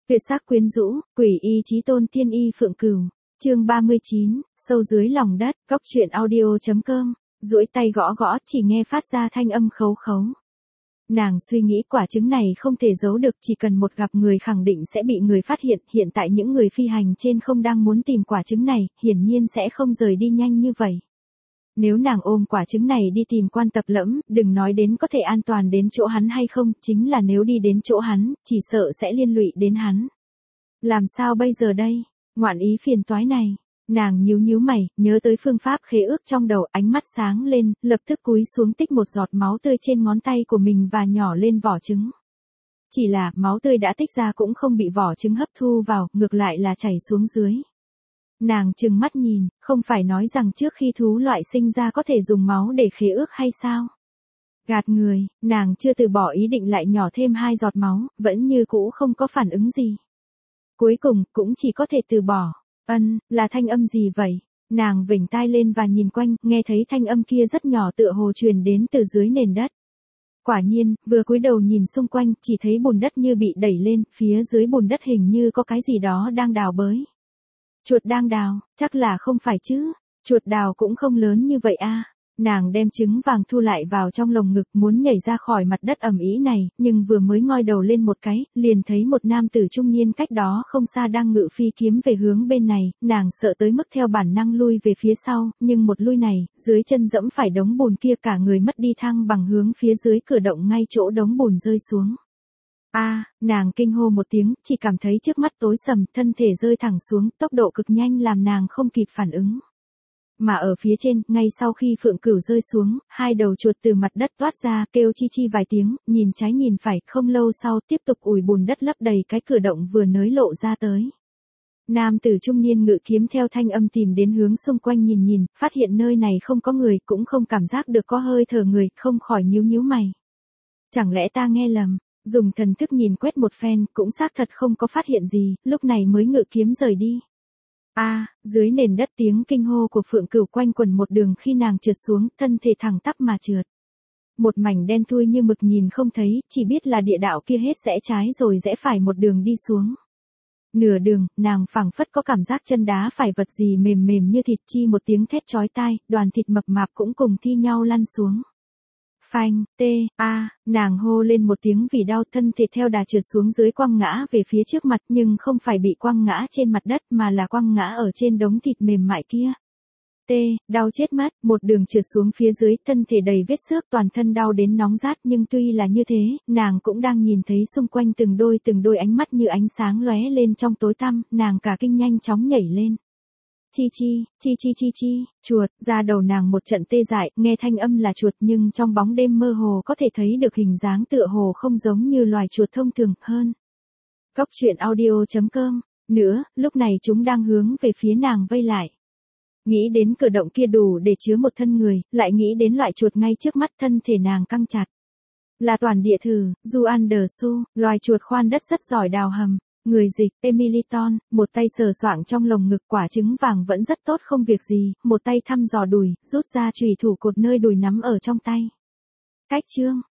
Tuyệt sắc quyến rũ, quỷ y chí tôn tiên y phượng cửu. Chương 39, sâu dưới lòng đất, góc truyện audio.com. Duỗi tay gõ gõ, chỉ nghe phát ra thanh âm khấu khấu. Nàng suy nghĩ quả trứng này không thể giấu được, chỉ cần một gặp người khẳng định sẽ bị người phát hiện. Hiện tại những người phi hành trên không đang muốn tìm quả trứng này, hiển nhiên sẽ không rời đi nhanh như vậy. Nếu nàng ôm quả trứng này đi tìm Quan Tập Lẫm, đừng nói đến có thể an toàn đến chỗ hắn hay không, chính là nếu đi đến chỗ hắn, chỉ sợ sẽ liên lụy đến hắn. Làm sao bây giờ đây? Ngoạn ý phiền toái này. Nàng nhíu nhíu mày, nhớ tới phương pháp khế ước trong đầu, ánh mắt sáng lên, lập tức cúi xuống tích một giọt máu tươi trên ngón tay của mình và nhỏ lên vỏ trứng. Chỉ là máu tươi đã tích ra cũng không bị vỏ trứng hấp thu vào, ngược lại là chảy xuống dưới. Nàng trừng mắt nhìn, không phải nói rằng trước khi thú loại sinh ra có thể dùng máu để khế ước hay sao? Gạt người, nàng chưa từ bỏ ý định lại nhỏ thêm 2 giọt máu, vẫn như cũ không có phản ứng gì. Cuối cùng, cũng chỉ có thể từ bỏ. Là thanh âm gì vậy? Nàng vểnh tai lên và nhìn quanh, nghe thấy thanh âm kia rất nhỏ tựa hồ truyền đến từ dưới nền đất. Quả nhiên, vừa cúi đầu nhìn xung quanh, chỉ thấy bùn đất như bị đẩy lên, phía dưới bùn đất hình như có cái gì đó đang đào bới. Chuột đang đào, chắc là không phải chứ, chuột đào cũng không lớn như vậy a. Nàng đem trứng vàng thu lại vào trong lồng ngực, muốn nhảy ra khỏi mặt đất ẩm ý này, nhưng vừa mới ngoi đầu lên một cái, liền thấy một nam tử trung niên cách đó không xa đang ngự phi kiếm về hướng bên này, nàng sợ tới mức theo bản năng lui về phía sau, nhưng một lui này, dưới chân dẫm phải đống bùn kia, cả người mất đi thăng bằng hướng phía dưới cửa động ngay chỗ đống bùn rơi xuống. Nàng kinh hô một tiếng, chỉ cảm thấy trước mắt tối sầm, thân thể rơi thẳng xuống, tốc độ cực nhanh làm nàng không kịp phản ứng. Mà ở phía trên, ngay sau khi phượng cửu rơi xuống, 2 đầu chuột từ mặt đất toát ra, kêu chi chi vài tiếng, nhìn trái nhìn phải, không lâu sau tiếp tục ủi bùn đất lấp đầy cái cửa động vừa nới lộ ra tới. Nam tử trung niên ngự kiếm theo thanh âm tìm đến hướng xung quanh nhìn, phát hiện nơi này không có người, cũng không cảm giác được có hơi thở người, không khỏi nhíu nhíu mày. Chẳng lẽ ta nghe lầm? Dùng thần thức nhìn quét một phen, cũng xác thật không có phát hiện gì, lúc này mới ngự kiếm rời đi. Dưới nền đất tiếng kinh hô của phượng cửu quanh quẩn một đường khi nàng trượt xuống, thân thể thẳng tắp mà trượt. Một mảnh đen thui như mực nhìn không thấy, chỉ biết là địa đạo kia hết rẽ trái rồi rẽ phải một đường đi xuống. Nửa đường, nàng phảng phất có cảm giác chân đá phải vật gì mềm mềm như thịt, chi một tiếng thét chói tai, đoàn thịt mập mạp cũng cùng thi nhau lăn xuống. Phanh, nàng hô lên một tiếng vì đau, thân thể theo đà trượt xuống dưới, quăng ngã về phía trước mặt, nhưng không phải bị quăng ngã trên mặt đất mà là quăng ngã ở trên đống thịt mềm mại kia. Đau chết mất, một đường trượt xuống phía dưới, thân thể đầy vết xước, toàn thân đau đến nóng rát, nhưng tuy là như thế, nàng cũng đang nhìn thấy xung quanh từng đôi ánh mắt như ánh sáng lóe lên trong tối tăm, nàng cả kinh nhanh chóng nhảy lên. Chi, chuột, ra đầu nàng một trận tê dại, nghe thanh âm là chuột nhưng trong bóng đêm mơ hồ có thể thấy được hình dáng tựa hồ không giống như loài chuột thông thường hơn. Góc truyện audio.com, nữa, lúc này chúng đang hướng về phía nàng vây lại. Nghĩ đến cửa động kia đủ để chứa một thân người, lại nghĩ đến loại chuột ngay trước mắt, thân thể nàng căng chặt. Là toàn địa thử, Du Andersu, loài chuột khoan đất rất giỏi đào hầm. Người dịch, Emiliton, một tay sờ soạng trong lồng ngực, quả trứng vàng vẫn rất tốt không việc gì, một tay thăm dò đùi, rút ra chùy thủ cột nơi đùi nắm ở trong tay. Cách chương,